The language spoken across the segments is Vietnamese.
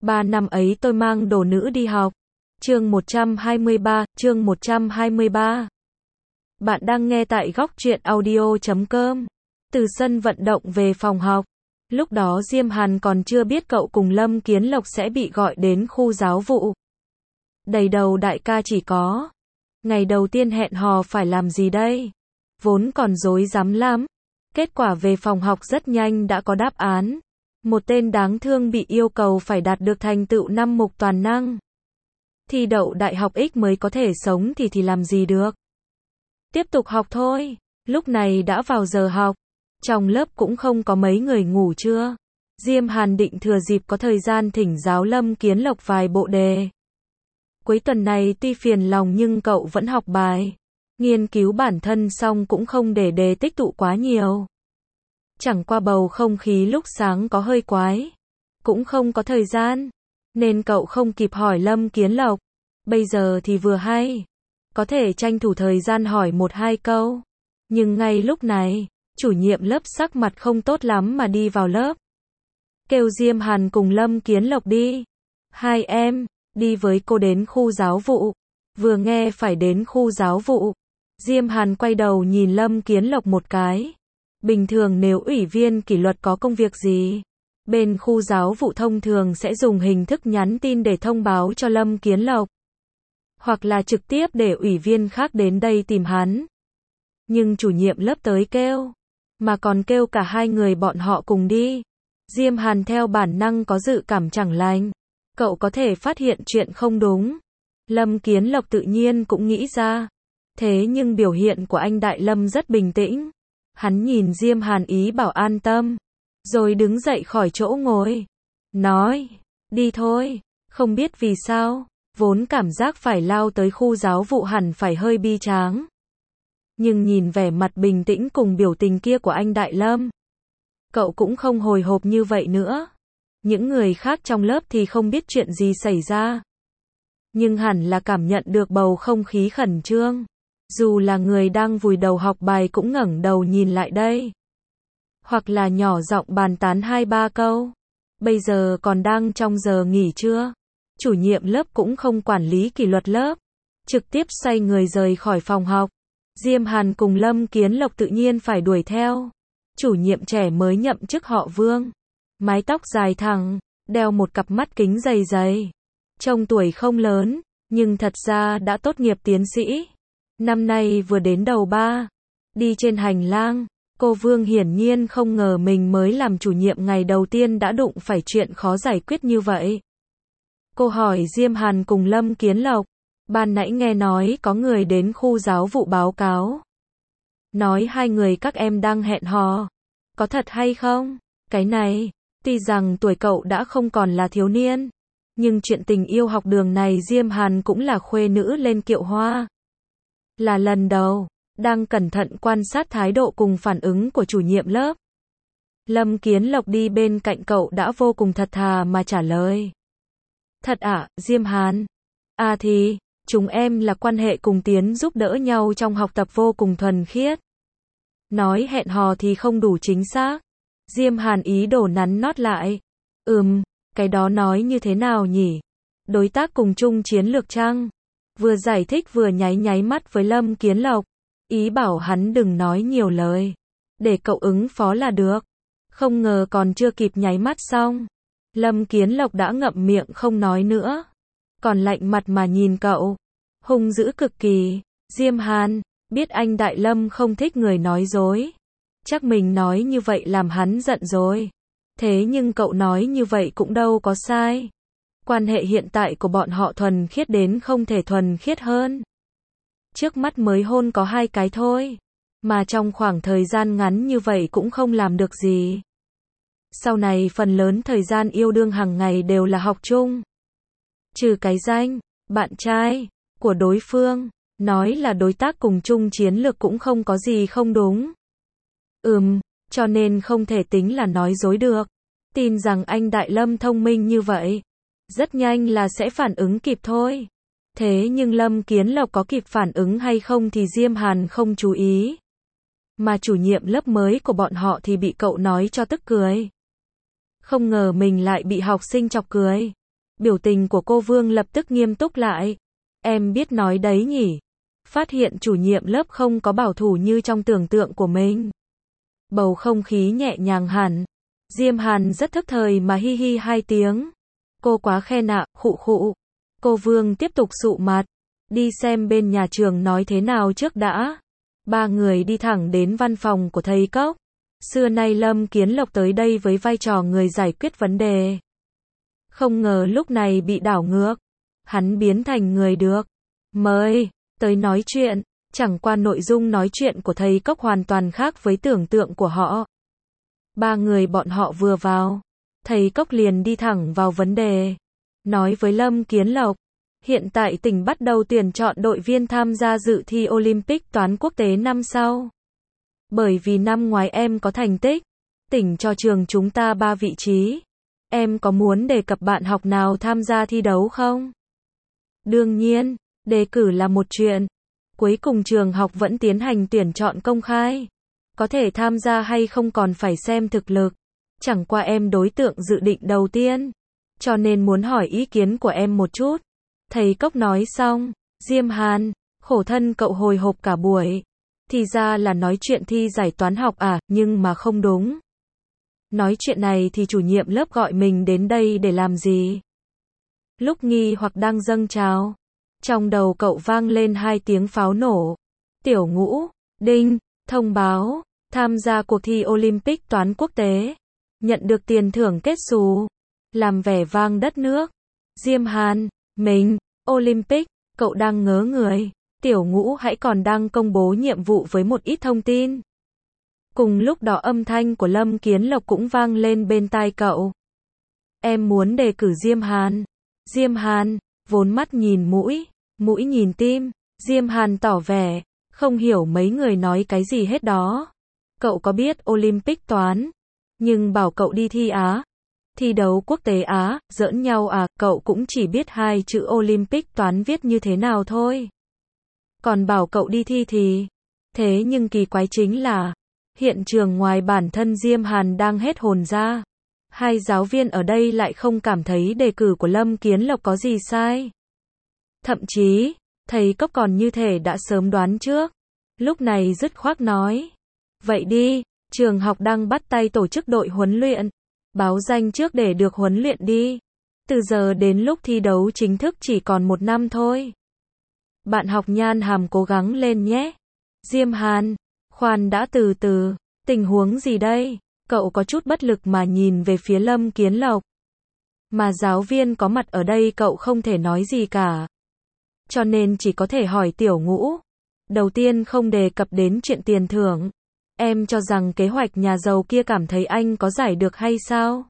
3 năm ấy tôi mang đồ nữ đi học. Chương 123. Bạn đang nghe tại góc truyện audio.com. Từ sân vận động về phòng học. Lúc đó Diêm Hàn còn chưa biết cậu cùng Lâm Kiến Lộc sẽ bị gọi đến khu giáo vụ. Đầy đầu đại ca chỉ có. Ngày đầu tiên hẹn hò phải làm gì đây? Vốn còn rối rắm lắm. Kết quả về phòng học rất nhanh đã có đáp án. Một tên đáng thương bị yêu cầu phải đạt được thành tựu 5 mục toàn năng. Thi đậu đại học X mới có thể sống thì làm gì được. Tiếp tục học thôi. Lúc này đã vào giờ học. Trong lớp cũng không có mấy người ngủ trưa. Diêm Hàn định thừa dịp có thời gian thỉnh giáo Lâm Kiến Lộc vài bộ đề. Cuối tuần này tuy phiền lòng nhưng cậu vẫn học bài. Nghiên cứu bản thân xong cũng không để đề tích tụ quá nhiều. Chẳng qua bầu không khí lúc sáng có hơi quái. Cũng không có thời gian. Nên cậu không kịp hỏi Lâm Kiến Lộc. Bây giờ thì vừa hay. Có thể tranh thủ thời gian hỏi 1-2 câu. Nhưng ngay lúc này, chủ nhiệm lớp sắc mặt không tốt lắm mà đi vào lớp. Kêu Diêm Hàn cùng Lâm Kiến Lộc đi. Hai em, đi với cô đến khu giáo vụ. Vừa nghe phải đến khu giáo vụ. Diêm Hàn quay đầu nhìn Lâm Kiến Lộc một cái. Bình thường nếu ủy viên kỷ luật có công việc gì, bên khu giáo vụ thông thường sẽ dùng hình thức nhắn tin để thông báo cho Lâm Kiến Lộc. Hoặc là trực tiếp để ủy viên khác đến đây tìm hắn. Nhưng chủ nhiệm lớp tới kêu. Mà còn kêu cả hai người bọn họ cùng đi. Diêm Hàn theo bản năng có dự cảm chẳng lành. Cậu có thể phát hiện chuyện không đúng. Lâm Kiến Lộc tự nhiên cũng nghĩ ra. Thế nhưng biểu hiện của anh Đại Lâm rất bình tĩnh. Hắn nhìn Diêm Hàn ý bảo an tâm. Rồi đứng dậy khỏi chỗ ngồi. Nói, đi thôi. Không biết vì sao, vốn cảm giác phải lao tới khu giáo vụ hẳn phải hơi bi tráng. Nhưng nhìn vẻ mặt bình tĩnh cùng biểu tình kia của anh Đại Lâm, cậu cũng không hồi hộp như vậy nữa. Những người khác trong lớp thì không biết chuyện gì xảy ra. Nhưng hẳn là cảm nhận được bầu không khí khẩn trương. Dù là người đang vùi đầu học bài cũng ngẩng đầu nhìn lại đây. Hoặc là nhỏ giọng bàn tán 2-3 câu. Bây giờ còn đang trong giờ nghỉ trưa. Chủ nhiệm lớp cũng không quản lý kỷ luật lớp. Trực tiếp xoay người rời khỏi phòng học. Diêm Hàn cùng Lâm Kiến Lộc tự nhiên phải đuổi theo. Chủ nhiệm trẻ mới nhậm chức họ Vương. Mái tóc dài thẳng, đeo một cặp mắt kính dày dày. Trông tuổi không lớn, nhưng thật ra đã tốt nghiệp tiến sĩ. Năm nay vừa đến đầu 3. Đi trên hành lang, cô Vương hiển nhiên không ngờ mình mới làm chủ nhiệm ngày đầu tiên đã đụng phải chuyện khó giải quyết như vậy. Cô hỏi Diêm Hàn cùng Lâm Kiến Lộc. Ban nãy nghe nói có người đến khu giáo vụ báo cáo. Nói hai người các em đang hẹn hò. Có thật hay không? Cái này, tuy rằng tuổi cậu đã không còn là thiếu niên. Nhưng chuyện tình yêu học đường này Diêm Hàn cũng là khuê nữ lên kiệu hoa. Là lần đầu, đang cẩn thận quan sát thái độ cùng phản ứng của chủ nhiệm lớp. Lâm Kiến Lộc đi bên cạnh cậu đã vô cùng thật thà mà trả lời. Thật ạ, Diêm Hàn. À thì, chúng em là quan hệ cùng tiến giúp đỡ nhau trong học tập vô cùng thuần khiết. Nói hẹn hò thì không đủ chính xác. Diêm Hàn ý đồ nắn nót lại. Cái đó nói như thế nào nhỉ? Đối tác cùng chung chiến lược chăng? Vừa giải thích vừa nháy mắt với Lâm Kiến Lộc. Ý bảo hắn đừng nói nhiều lời. Để cậu ứng phó là được. Không ngờ còn chưa kịp nháy mắt xong. Lâm Kiến Lộc đã ngậm miệng không nói nữa. Còn lạnh mặt mà nhìn cậu. Hung dữ cực kỳ. Diêm Hàn, biết anh Đại Lâm không thích người nói dối. Chắc mình nói như vậy làm hắn giận rồi. Thế nhưng cậu nói như vậy cũng đâu có sai. Quan hệ hiện tại của bọn họ thuần khiết đến không thể thuần khiết hơn. Trước mắt mới hôn có 2 cái thôi. Mà trong khoảng thời gian ngắn như vậy cũng không làm được gì. Sau này phần lớn thời gian yêu đương hàng ngày đều là học chung. Trừ cái danh, bạn trai, của đối phương. Nói là đối tác cùng chung chiến lược cũng không có gì không đúng. Cho nên không thể tính là nói dối được. Tin rằng anh Đại Lâm thông minh như vậy. Rất nhanh là sẽ phản ứng kịp thôi. Thế nhưng Lâm Kiến Lộc có kịp phản ứng hay không thì Diêm Hàn không chú ý. Mà chủ nhiệm lớp mới của bọn họ thì bị cậu nói cho tức cười. Không ngờ mình lại bị học sinh chọc cười. Biểu tình của cô Vương lập tức nghiêm túc lại. Em biết nói đấy nhỉ. Phát hiện chủ nhiệm lớp không có bảo thủ như trong tưởng tượng của mình. Bầu không khí nhẹ nhàng hẳn. Diêm Hàn rất thức thời mà hi hi 2 tiếng. Cô quá khen ạ, khụ khụ. Cô Vương tiếp tục sụ mặt. Đi xem bên nhà trường nói thế nào trước đã. 3 người đi thẳng đến văn phòng của thầy Cốc. Xưa nay Lâm Kiến Lộc tới đây với vai trò người giải quyết vấn đề. Không ngờ lúc này bị đảo ngược. Hắn biến thành người được mời tới nói chuyện. Chẳng qua nội dung nói chuyện của thầy Cốc hoàn toàn khác với tưởng tượng của họ. 3 người bọn họ vừa vào. Thầy Cốc liền đi thẳng vào vấn đề. Nói với Lâm Kiến Lộc. Hiện tại tỉnh bắt đầu tuyển chọn đội viên tham gia dự thi Olympic toán quốc tế năm sau. Bởi vì năm ngoái em có thành tích, tỉnh cho trường chúng ta 3 vị trí. Em có muốn đề cập bạn học nào tham gia thi đấu không? Đương nhiên, đề cử là một chuyện. Cuối cùng trường học vẫn tiến hành tuyển chọn công khai. Có thể tham gia hay không còn phải xem thực lực. Chẳng qua em đối tượng dự định đầu tiên. Cho nên muốn hỏi ý kiến của em một chút. Thầy Cốc nói xong, Diêm Hàn, khổ thân cậu hồi hộp cả buổi. Thì ra là nói chuyện thi giải toán học à, nhưng mà không đúng. Nói chuyện này thì chủ nhiệm lớp gọi mình đến đây để làm gì? Lúc nghi hoặc đang dâng trào, trong đầu cậu vang lên 2 tiếng pháo nổ. Tiểu Ngũ, đinh, thông báo, tham gia cuộc thi Olympic toán quốc tế. Nhận được tiền thưởng kết xù. Làm vẻ vang đất nước. Diêm Hàn, mình, Olympic, cậu đang ngớ người. Tiểu Ngũ hãy còn đang công bố nhiệm vụ với một ít thông tin. Cùng lúc đó âm thanh của Lâm Kiến Lộc cũng vang lên bên tai cậu. Em muốn đề cử Diêm Hàn. Diêm Hàn, vốn mắt nhìn mũi, mũi nhìn tim. Diêm Hàn tỏ vẻ, không hiểu mấy người nói cái gì hết đó. Cậu có biết Olympic toán, nhưng bảo cậu đi thi Á. Thi đấu quốc tế Á, giỡn nhau à, cậu cũng chỉ biết 2 chữ Olympic toán viết như thế nào thôi. Còn bảo cậu đi thi thì. Thế nhưng kỳ quái chính là, hiện trường ngoài bản thân Diêm Hàn đang hết hồn ra. 2 giáo viên ở đây lại không cảm thấy đề cử của Lâm Kiến Lộc có gì sai. Thậm chí, thầy Cốc còn như thể đã sớm đoán trước. Lúc này dứt khoát nói. Vậy đi, trường học đang bắt tay tổ chức đội huấn luyện. Báo danh trước để được huấn luyện đi. Từ giờ đến lúc thi đấu chính thức chỉ còn 1 năm thôi. Bạn học Nhan Hàm cố gắng lên nhé. Diêm Hàn, khoan đã, từ từ, tình huống gì đây? Cậu có chút bất lực mà nhìn về phía Lâm Kiến Lộc. Mà giáo viên có mặt ở đây cậu không thể nói gì cả. Cho nên chỉ có thể hỏi Tiểu Ngũ. Đầu tiên không đề cập đến chuyện tiền thưởng. Em cho rằng kế hoạch nhà giàu kia cảm thấy anh có giải được hay sao?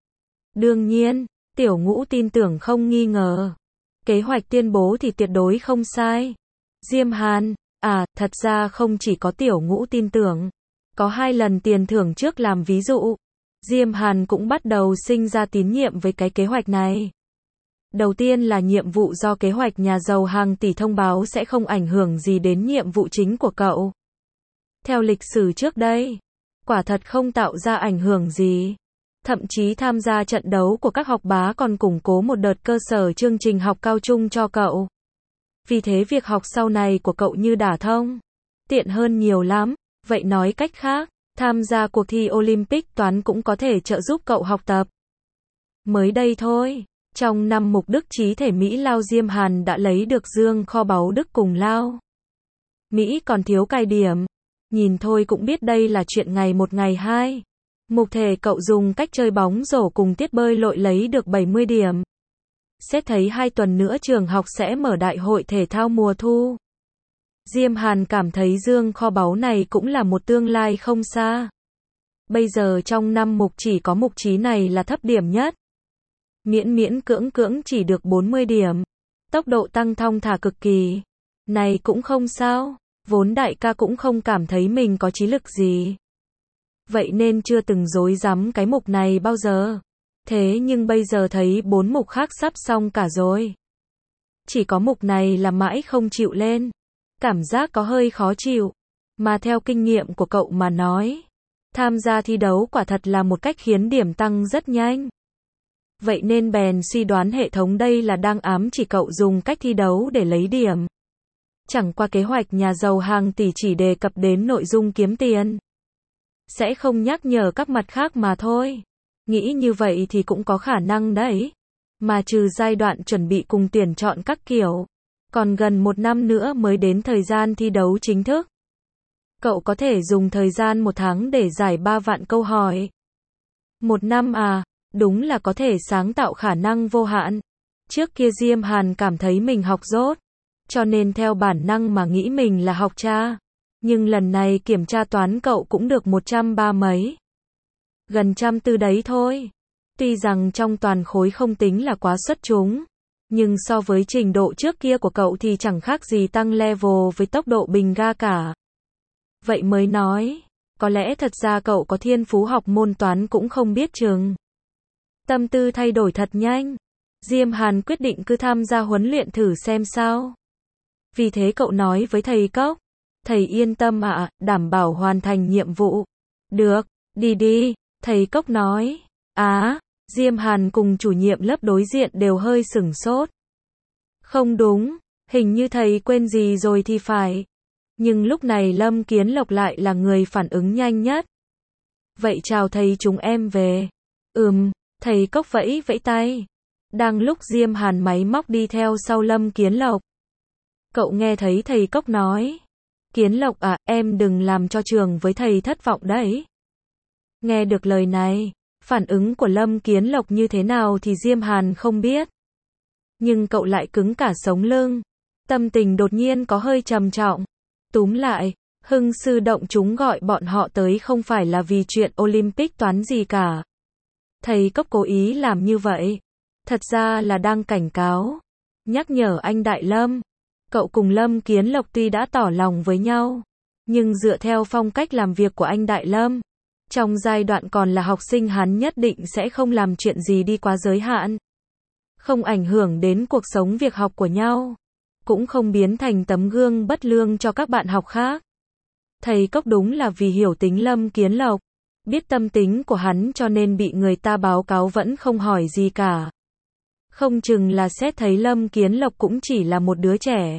Đương nhiên, Tiểu Ngũ tin tưởng không nghi ngờ. Kế hoạch tuyên bố thì tuyệt đối không sai. Diêm Hàn, à, thật ra không chỉ có Tiểu Ngũ tin tưởng. Có 2 lần tiền thưởng trước làm ví dụ. Diêm Hàn cũng bắt đầu sinh ra tín nhiệm với cái kế hoạch này. Đầu tiên là nhiệm vụ do kế hoạch nhà giàu hàng tỷ thông báo sẽ không ảnh hưởng gì đến nhiệm vụ chính của cậu. Theo lịch sử trước đây, quả thật không tạo ra ảnh hưởng gì. Thậm chí tham gia trận đấu của các học bá còn củng cố một đợt cơ sở chương trình học cao trung cho cậu. Vì thế việc học sau này của cậu như đả thông, tiện hơn nhiều lắm. Vậy nói cách khác, tham gia cuộc thi Olympic toán cũng có thể trợ giúp cậu học tập. Mới đây thôi, trong năm mục đức trí thể Mỹ Lao, Diêm Hàn đã lấy được dương kho báu Đức cùng Lao. Mỹ còn thiếu cài điểm. Nhìn thôi cũng biết đây là chuyện ngày 1 ngày 2. Mục thể cậu dùng cách chơi bóng rổ cùng tiết bơi lội lấy được 70 điểm. Xét thấy 2 tuần nữa trường học sẽ mở đại hội thể thao mùa thu. Diêm Hàn cảm thấy dương kho báu này cũng là một tương lai không xa. Bây giờ trong 5 mục chỉ có mục trí này là thấp điểm nhất. Miễn cưỡng chỉ được 40 điểm. Tốc độ tăng thong thả cực kỳ. Này cũng không sao. Vốn đại ca cũng không cảm thấy mình có trí lực gì. Vậy nên chưa từng rối rắm cái mục này bao giờ. Thế nhưng bây giờ thấy 4 mục khác sắp xong cả rồi. Chỉ có mục này là mãi không chịu lên. Cảm giác có hơi khó chịu. Mà theo kinh nghiệm của cậu mà nói, tham gia thi đấu quả thật là một cách khiến điểm tăng rất nhanh. Vậy nên bèn suy đoán hệ thống đây là đang ám chỉ cậu dùng cách thi đấu để lấy điểm. Chẳng qua kế hoạch nhà giàu hàng tỷ chỉ đề cập đến nội dung kiếm tiền. Sẽ không nhắc nhở các mặt khác mà thôi. Nghĩ như vậy thì cũng có khả năng đấy. Mà trừ giai đoạn chuẩn bị cùng tuyển chọn các kiểu. Còn gần 1 năm nữa mới đến thời gian thi đấu chính thức. Cậu có thể dùng thời gian 1 tháng để giải 3 vạn câu hỏi. 1 năm à, đúng là có thể sáng tạo khả năng vô hạn. Trước kia Diêm Hàn cảm thấy mình học dốt, cho nên theo bản năng mà nghĩ mình là học cha. Nhưng lần này kiểm tra toán cậu cũng được 130 mấy. Gần 140 đấy thôi. Tuy rằng trong toàn khối không tính là quá xuất chúng, nhưng so với trình độ trước kia của cậu thì chẳng khác gì tăng level với tốc độ bình ga cả. Vậy mới nói, có lẽ thật ra cậu có thiên phú học môn toán cũng không biết chừng. Tâm tư thay đổi thật nhanh. Diêm Hàn quyết định cứ tham gia huấn luyện thử xem sao. Vì thế cậu nói với thầy Cốc, thầy yên tâm ạ, đảm bảo hoàn thành nhiệm vụ. Được, đi đi, thầy Cốc nói. Diêm Hàn cùng chủ nhiệm lớp đối diện đều hơi sửng sốt. Không đúng, hình như thầy quên gì rồi thì phải. Nhưng lúc này Lâm Kiến Lộc lại là người phản ứng nhanh nhất. Vậy chào thầy, chúng em về. Thầy Cốc vẫy vẫy tay. Đang lúc Diêm Hàn máy móc đi theo sau Lâm Kiến Lộc. Cậu nghe thấy thầy Cốc nói. Kiến Lộc à, em đừng làm cho trường với thầy thất vọng đấy. Nghe được lời này, phản ứng của Lâm Kiến Lộc như thế nào thì Diêm Hàn không biết. Nhưng cậu lại cứng cả sống lưng. Tâm tình đột nhiên có hơi trầm trọng. Túm lại, Hưng sư động chúng gọi bọn họ tới không phải là vì chuyện Olympic toán gì cả. Thầy Cốc cố ý làm như vậy. Thật ra là đang cảnh cáo. Nhắc nhở anh Đại Lâm. Cậu cùng Lâm Kiến Lộc tuy đã tỏ lòng với nhau, nhưng dựa theo phong cách làm việc của anh Đại Lâm, trong giai đoạn còn là học sinh hắn nhất định sẽ không làm chuyện gì đi quá giới hạn. Không ảnh hưởng đến cuộc sống việc học của nhau. Cũng không biến thành tấm gương bất lương cho các bạn học khác. Thầy Cốc đúng là vì hiểu tính Lâm Kiến Lộc, biết tâm tính của hắn cho nên bị người ta báo cáo vẫn không hỏi gì cả. Không chừng là xét thấy Lâm Kiến Lộc cũng chỉ là một đứa trẻ.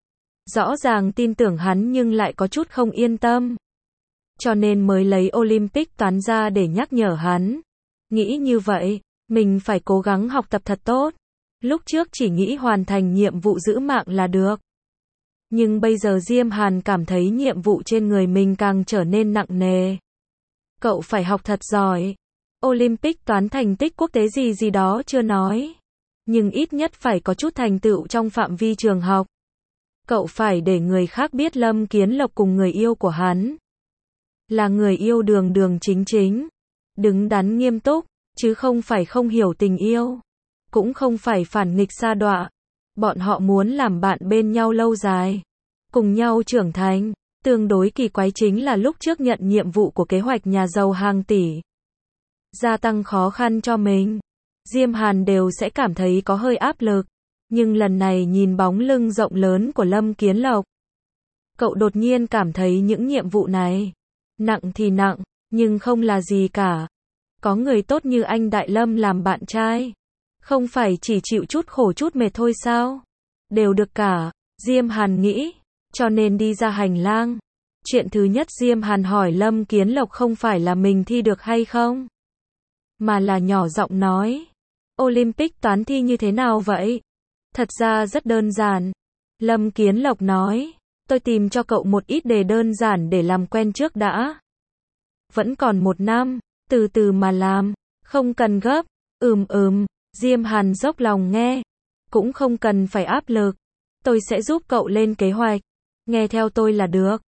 Rõ ràng tin tưởng hắn nhưng lại có chút không yên tâm. Cho nên mới lấy Olympic toán ra để nhắc nhở hắn. Nghĩ như vậy, mình phải cố gắng học tập thật tốt. Lúc trước chỉ nghĩ hoàn thành nhiệm vụ giữ mạng là được. Nhưng bây giờ Diêm Hàn cảm thấy nhiệm vụ trên người mình càng trở nên nặng nề. Cậu phải học thật giỏi. Olympic toán thành tích quốc tế gì gì đó chưa nói. Nhưng ít nhất phải có chút thành tựu trong phạm vi trường học. Cậu phải để người khác biết Lâm Kiến Lộc cùng người yêu của hắn là người yêu đường đường chính chính, đứng đắn nghiêm túc, chứ không phải không hiểu tình yêu, cũng không phải phản nghịch sa đọa. Bọn họ muốn làm bạn bên nhau lâu dài, cùng nhau trưởng thành. Tương đối kỳ quái chính là lúc trước nhận nhiệm vụ của kế hoạch nhà giàu hàng tỷ, gia tăng khó khăn cho mình, Diêm Hàn đều sẽ cảm thấy có hơi áp lực. Nhưng lần này nhìn bóng lưng rộng lớn của Lâm Kiến Lộc, cậu đột nhiên cảm thấy những nhiệm vụ này, nặng thì nặng, nhưng không là gì cả. Có người tốt như anh Đại Lâm làm bạn trai, không phải chỉ chịu chút khổ chút mệt thôi sao? Đều được cả, Diêm Hàn nghĩ, cho nên đi ra hành lang. Chuyện thứ nhất Diêm Hàn hỏi Lâm Kiến Lộc không phải là mình thi được hay không, mà là nhỏ giọng nói, Olympic toán thi như thế nào vậy? Thật ra rất đơn giản. Lâm Kiến Lộc nói, tôi tìm cho cậu một ít đề đơn giản để làm quen trước đã. Vẫn còn 1 năm, từ từ mà làm, không cần gấp. Diêm Hàn dốc lòng nghe. Cũng không cần phải áp lực. Tôi sẽ giúp cậu lên kế hoạch. Nghe theo tôi là được.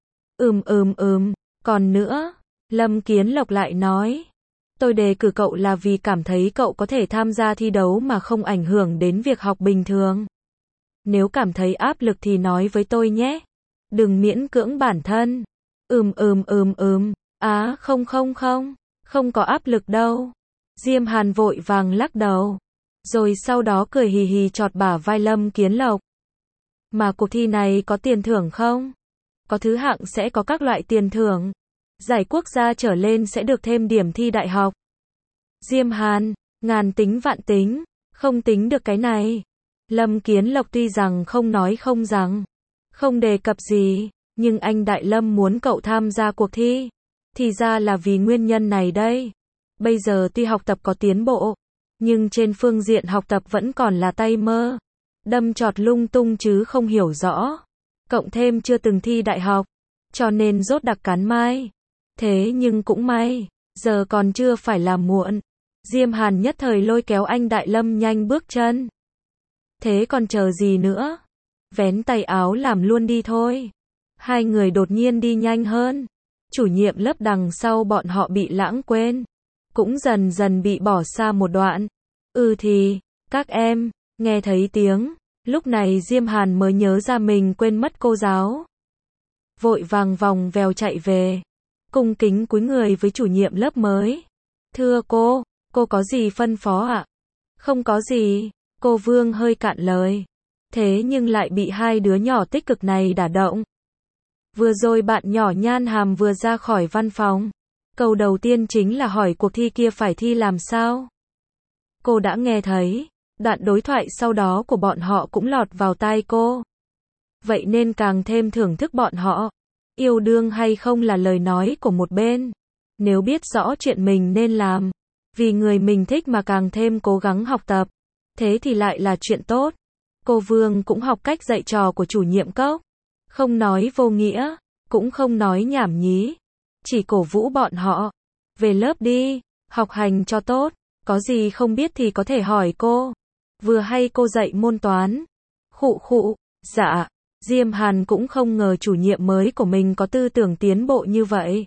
Còn nữa, Lâm Kiến Lộc lại nói, tôi đề cử cậu là vì cảm thấy cậu có thể tham gia thi đấu mà không ảnh hưởng đến việc học bình thường. Nếu cảm thấy áp lực thì nói với tôi nhé. Đừng miễn cưỡng bản thân. Không có áp lực đâu. Diêm Hàn vội vàng lắc đầu. Rồi sau đó cười hì hì chọt bả vai Lâm Kiến Lộc. Mà cuộc thi này có tiền thưởng không? Có thứ hạng sẽ có các loại tiền thưởng. Giải quốc gia trở lên sẽ được thêm điểm thi đại học. Diêm Hàn, Ngàn tính vạn tính, không tính được cái này. Lâm Kiến Lộc tuy rằng không nói không rằng, không đề cập gì, nhưng anh Đại Lâm muốn cậu tham gia cuộc thi. Thì ra là vì nguyên nhân này đây. Bây giờ tuy học tập có tiến bộ, nhưng trên phương diện học tập vẫn còn là tay mơ. Đâm chọt lung tung chứ không hiểu rõ. Cộng thêm chưa từng thi đại học, cho nên rốt đặc cán mai. Thế nhưng cũng may, giờ còn chưa phải là muộn. Diêm Hàn nhất thời lôi kéo anh Đại Lâm nhanh bước chân. Thế còn chờ gì nữa? Vén tay áo làm luôn đi thôi. Hai người đột nhiên đi nhanh hơn. Chủ nhiệm lớp đằng sau bọn họ bị lãng quên. Cũng dần dần bị bỏ xa một đoạn. Thì, các em, nghe thấy tiếng. Lúc này Diêm Hàn mới nhớ ra mình quên mất cô giáo. Vội vàng vòng vèo chạy về. Cung kính cúi người với chủ nhiệm lớp mới. Thưa cô có gì phân phó ạ? Không có gì, cô Vương hơi cạn lời. Thế nhưng lại bị hai đứa nhỏ tích cực này đả động. Vừa rồi bạn nhỏ Nhan Hàm vừa ra khỏi văn phòng. Câu đầu tiên chính là hỏi cuộc thi kia phải thi làm sao. Cô đã nghe thấy, đoạn đối thoại sau đó của bọn họ cũng lọt vào tai cô. Vậy nên càng thêm thưởng thức bọn họ. Yêu đương hay không là lời nói của một bên. Nếu biết rõ chuyện mình nên làm, vì người mình thích mà càng thêm cố gắng học tập, thế thì lại là chuyện tốt. Cô Vương cũng học cách dạy trò của chủ nhiệm Cốc. Không nói vô nghĩa, cũng không nói nhảm nhí. Chỉ cổ vũ bọn họ. Về lớp đi, học hành cho tốt. Có gì không biết thì có thể hỏi cô. Vừa hay cô dạy môn toán. Khụ, dạ. Diêm Hàn cũng không ngờ chủ nhiệm mới của mình có tư tưởng tiến bộ như vậy.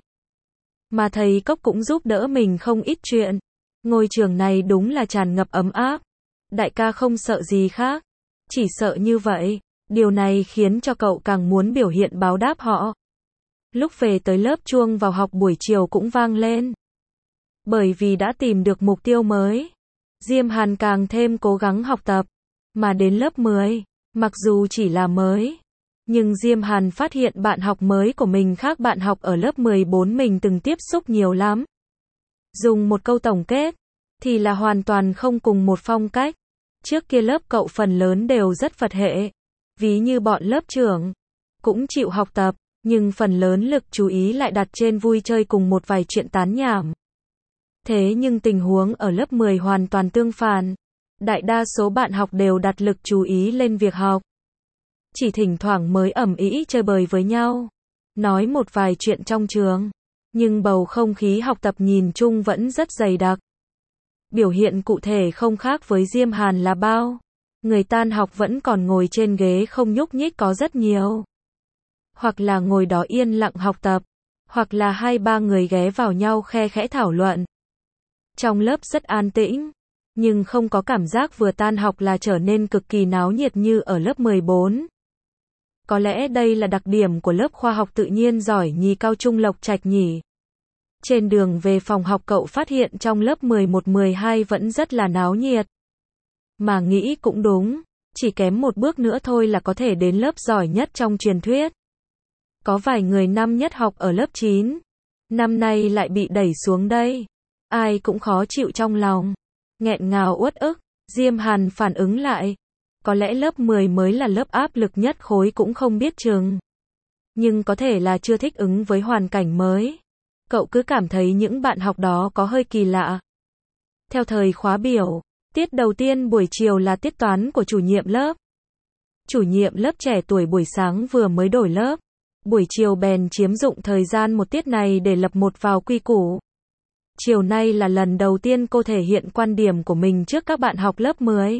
Mà thầy Cốc cũng giúp đỡ mình không ít chuyện. Ngôi trường này đúng là tràn ngập ấm áp. Đại ca không sợ gì khác. Chỉ sợ như vậy. Điều này khiến cho cậu càng muốn biểu hiện báo đáp họ. Lúc về tới lớp chuông vào học buổi chiều cũng vang lên. Bởi vì đã tìm được mục tiêu mới, Diêm Hàn càng thêm cố gắng học tập. Mà đến lớp 10, mặc dù chỉ là mới, nhưng Diêm Hàn phát hiện bạn học mới của mình khác bạn học ở lớp 14 mình từng tiếp xúc nhiều lắm. Dùng một câu tổng kết, thì là hoàn toàn không cùng một phong cách. Trước kia lớp cậu phần lớn đều rất Phật hệ. Ví như bọn lớp trưởng, cũng chịu học tập, nhưng phần lớn lực chú ý lại đặt trên vui chơi cùng một vài chuyện tán nhảm. Thế nhưng tình huống ở lớp 10 hoàn toàn tương phản. Đại đa số bạn học đều đặt lực chú ý lên việc học. Chỉ thỉnh thoảng mới ầm ĩ chơi bời với nhau, nói một vài chuyện trong trường. Nhưng bầu không khí học tập nhìn chung vẫn rất dày đặc. Biểu hiện cụ thể không khác với Diêm Hàn là bao. Người tan học vẫn còn ngồi trên ghế không nhúc nhích có rất nhiều. Hoặc là ngồi đó yên lặng học tập. Hoặc là 2-3 người ghé vào nhau khe khẽ thảo luận. Trong lớp rất an tĩnh. Nhưng không có cảm giác vừa tan học là trở nên cực kỳ náo nhiệt như ở lớp 14. Có lẽ đây là đặc điểm của lớp khoa học tự nhiên giỏi nhì cao trung Lộc Trạch nhỉ. Trên đường về phòng học cậu phát hiện trong lớp 11-12 vẫn rất là náo nhiệt. Mà nghĩ cũng đúng, chỉ kém một bước nữa thôi là có thể đến lớp giỏi nhất trong truyền thuyết. Có vài người năm nhất học ở lớp 9, năm nay lại bị đẩy xuống đây. Ai cũng khó chịu trong lòng, nghẹn ngào uất ức. Diêm Hàn phản ứng lại, có lẽ lớp 10 mới là lớp áp lực nhất khối cũng không biết chừng. Nhưng có thể là chưa thích ứng với hoàn cảnh mới. Cậu cứ cảm thấy những bạn học đó có hơi kỳ lạ. Theo thời khóa biểu, tiết đầu tiên buổi chiều là tiết toán của chủ nhiệm lớp. Chủ nhiệm lớp trẻ tuổi buổi sáng vừa mới đổi lớp. Buổi chiều bèn chiếm dụng thời gian một tiết này để lập một vào quy củ. Chiều nay là lần đầu tiên cô thể hiện quan điểm của mình trước các bạn học lớp 10.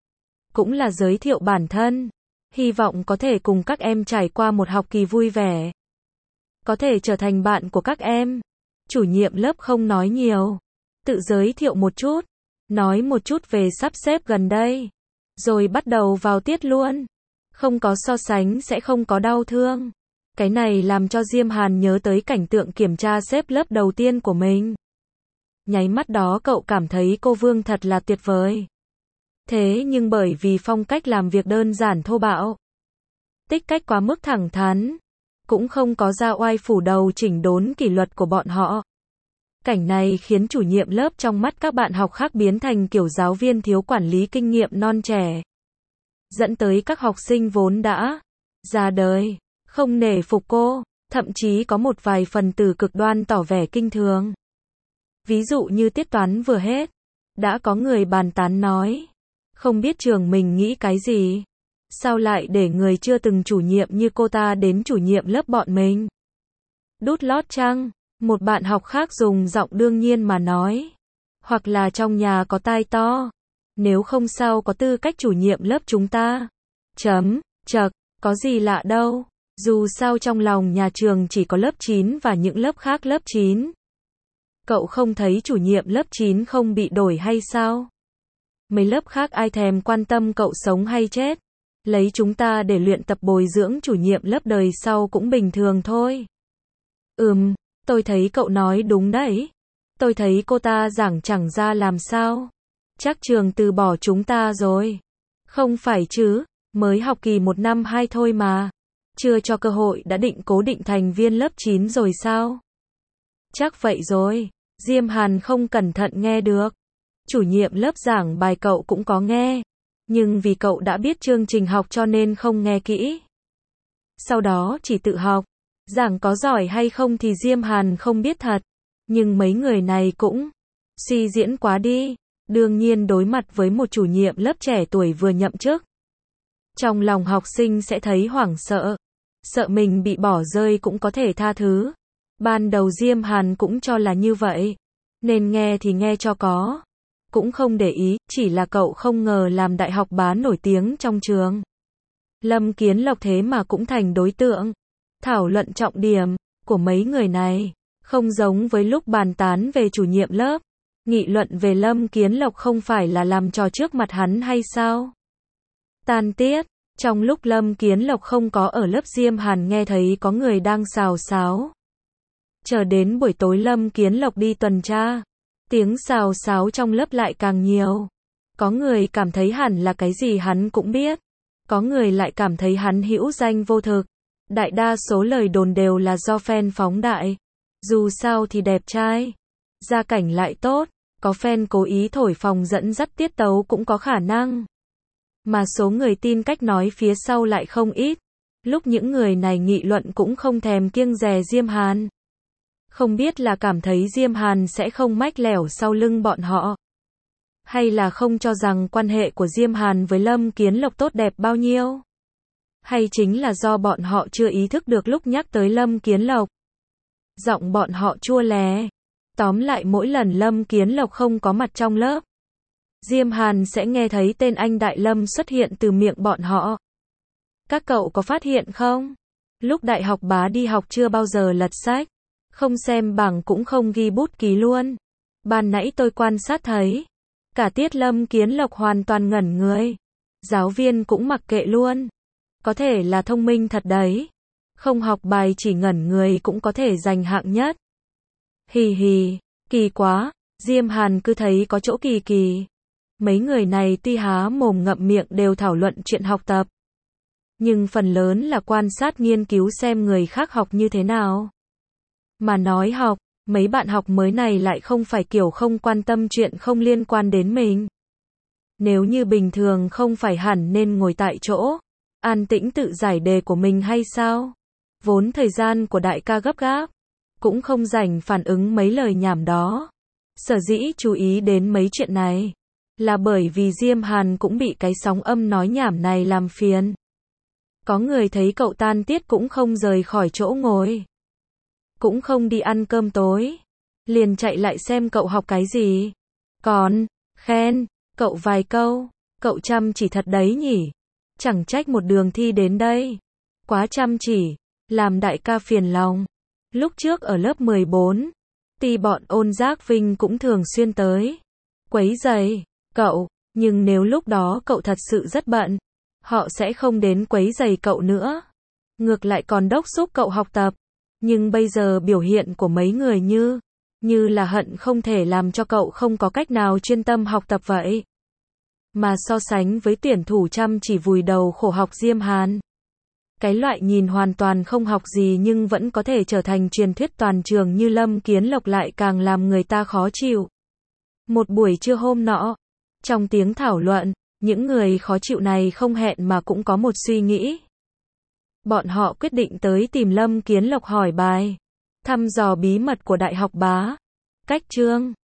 Cũng là giới thiệu bản thân. Hy vọng có thể cùng các em trải qua một học kỳ vui vẻ. Có thể trở thành bạn của các em. Chủ nhiệm lớp không nói nhiều. Tự giới thiệu một chút. Nói một chút về sắp xếp gần đây. Rồi bắt đầu vào tiết luôn. Không có so sánh sẽ không có đau thương. Cái này làm cho Diêm Hàn nhớ tới cảnh tượng kiểm tra xếp lớp đầu tiên của mình. Nháy mắt đó cậu cảm thấy cô Vương thật là tuyệt vời. Thế nhưng bởi vì phong cách làm việc đơn giản thô bạo, tích cách quá mức thẳng thắn, cũng không có ra oai phủ đầu chỉnh đốn kỷ luật của bọn họ. Cảnh này khiến chủ nhiệm lớp trong mắt các bạn học khác biến thành kiểu giáo viên thiếu quản lý kinh nghiệm non trẻ. Dẫn tới các học sinh vốn đã ra đời, không nể phục cô, thậm chí có một vài phần tử cực đoan tỏ vẻ kinh thường. Ví dụ như tiết toán vừa hết, đã có người bàn tán nói, không biết trường mình nghĩ cái gì, sao lại để người chưa từng chủ nhiệm như cô ta đến chủ nhiệm lớp bọn mình. Đút lót chăng? Một bạn học khác dùng giọng đương nhiên mà nói. Hoặc là trong nhà có tai to. Nếu không sao có tư cách chủ nhiệm lớp chúng ta. Chật, có gì lạ đâu. Dù sao trong lòng nhà trường chỉ có lớp 9 và những lớp khác lớp 9. Cậu không thấy chủ nhiệm lớp 9 không bị đổi hay sao? Mấy lớp khác ai thèm quan tâm cậu sống hay chết. Lấy chúng ta để luyện tập bồi dưỡng chủ nhiệm lớp đời sau cũng bình thường thôi. Tôi thấy cậu nói đúng đấy. Tôi thấy cô ta giảng chẳng ra làm sao. Chắc trường từ bỏ chúng ta rồi. Không phải chứ, mới học kỳ 1 năm 2 thôi mà. Chưa cho cơ hội đã định cố định thành viên lớp 9 rồi sao? Chắc vậy rồi. Diêm Hàn không cẩn thận nghe được. Chủ nhiệm lớp giảng bài cậu cũng có nghe. Nhưng vì cậu đã biết chương trình học cho nên không nghe kỹ. Sau đó chỉ tự học. Giảng có giỏi hay không thì Diêm Hàn không biết thật. Nhưng mấy người này cũng suy diễn quá đi. Đương nhiên đối mặt với một chủ nhiệm lớp trẻ tuổi vừa nhậm chức. Trong lòng học sinh sẽ thấy hoảng sợ. Sợ mình bị bỏ rơi cũng có thể tha thứ. Ban đầu Diêm Hàn cũng cho là như vậy. Nên nghe thì nghe cho có. Cũng không để ý, chỉ là cậu không ngờ làm đại học bá nổi tiếng trong trường. Lâm Kiến Lộc thế mà cũng thành đối tượng. Thảo luận trọng điểm của mấy người này. Không giống với lúc bàn tán về chủ nhiệm lớp. Nghị luận về Lâm Kiến Lộc không phải là làm trò trước mặt hắn hay sao? Tan tiết, trong lúc Lâm Kiến Lộc không có ở lớp Diêm Hàn nghe thấy có người đang xào xáo. Chờ đến buổi tối Lâm Kiến Lộc đi tuần tra. Tiếng xào xáo trong lớp lại càng nhiều. Có người cảm thấy hẳn là cái gì hắn cũng biết. Có người lại cảm thấy hắn hữu danh vô thực. Đại đa số lời đồn đều là do fan phóng đại. Dù sao thì đẹp trai. Gia cảnh lại tốt. Có fan cố ý thổi phồng dẫn dắt tiết tấu cũng có khả năng. Mà số người tin cách nói phía sau lại không ít. Lúc những người này nghị luận cũng không thèm kiêng dè Diêm Hàn. Không biết là cảm thấy Diêm Hàn sẽ không mách lẻo sau lưng bọn họ. Hay là không cho rằng quan hệ của Diêm Hàn với Lâm Kiến Lộc tốt đẹp bao nhiêu. Hay chính là do bọn họ chưa ý thức được lúc nhắc tới Lâm Kiến Lộc. Giọng bọn họ chua lè. Tóm lại mỗi lần Lâm Kiến Lộc không có mặt trong lớp. Diêm Hàn sẽ nghe thấy tên anh Đại Lâm xuất hiện từ miệng bọn họ. Các cậu có phát hiện không? Lúc đại học bá đi học chưa bao giờ lật sách. Không xem bảng cũng không ghi bút ký luôn. Ban nãy tôi quan sát thấy. Cả tiết Lâm Kiến Lộc hoàn toàn ngẩn người. Giáo viên cũng mặc kệ luôn. Có thể là thông minh thật đấy. Không học bài chỉ ngẩn người cũng có thể giành hạng nhất. Hì hì, kỳ quá. Diêm Hàn cứ thấy có chỗ kỳ kỳ. Mấy người này tuy há mồm ngậm miệng đều thảo luận chuyện học tập. Nhưng phần lớn là quan sát nghiên cứu xem người khác học như thế nào. Mà nói học, mấy bạn học mới này lại không phải kiểu không quan tâm chuyện không liên quan đến mình. Nếu như bình thường không phải hẳn nên ngồi tại chỗ, an tĩnh tự giải đề của mình hay sao? Vốn thời gian của đại ca gấp gáp, cũng không rảnh phản ứng mấy lời nhảm đó. Sở dĩ chú ý đến mấy chuyện này, là bởi vì Diêm Hàn cũng bị cái sóng âm nói nhảm này làm phiền. Có người thấy cậu tan tiết cũng không rời khỏi chỗ ngồi. Cũng không đi ăn cơm tối. Liền chạy lại xem cậu học cái gì. Còn, khen, cậu vài câu. Cậu chăm chỉ thật đấy nhỉ. Chẳng trách một đường thi đến đây. Quá chăm chỉ, làm đại ca phiền lòng. Lúc trước ở lớp 14, thì bọn Ôn Giác Vinh cũng thường xuyên tới. Quấy rầy cậu, nhưng nếu lúc đó cậu thật sự rất bận, họ sẽ không đến quấy rầy cậu nữa. Ngược lại còn đốc thúc cậu học tập. Nhưng bây giờ biểu hiện của mấy người như là hận không thể làm cho cậu không có cách nào chuyên tâm học tập vậy. Mà so sánh với tuyển thủ chăm chỉ vùi đầu khổ học Diêm Hàn, Cái loại nhìn hoàn toàn không học gì nhưng vẫn có thể trở thành truyền thuyết toàn trường như Lâm Kiến Lộc lại càng làm người ta khó chịu. Một buổi trưa hôm nọ, trong tiếng thảo luận, những người khó chịu này không hẹn mà cũng có một suy nghĩ. Bọn họ quyết định tới tìm Lâm Kiến Lộc hỏi bài, thăm dò bí mật của Đại học Bá. Cách chương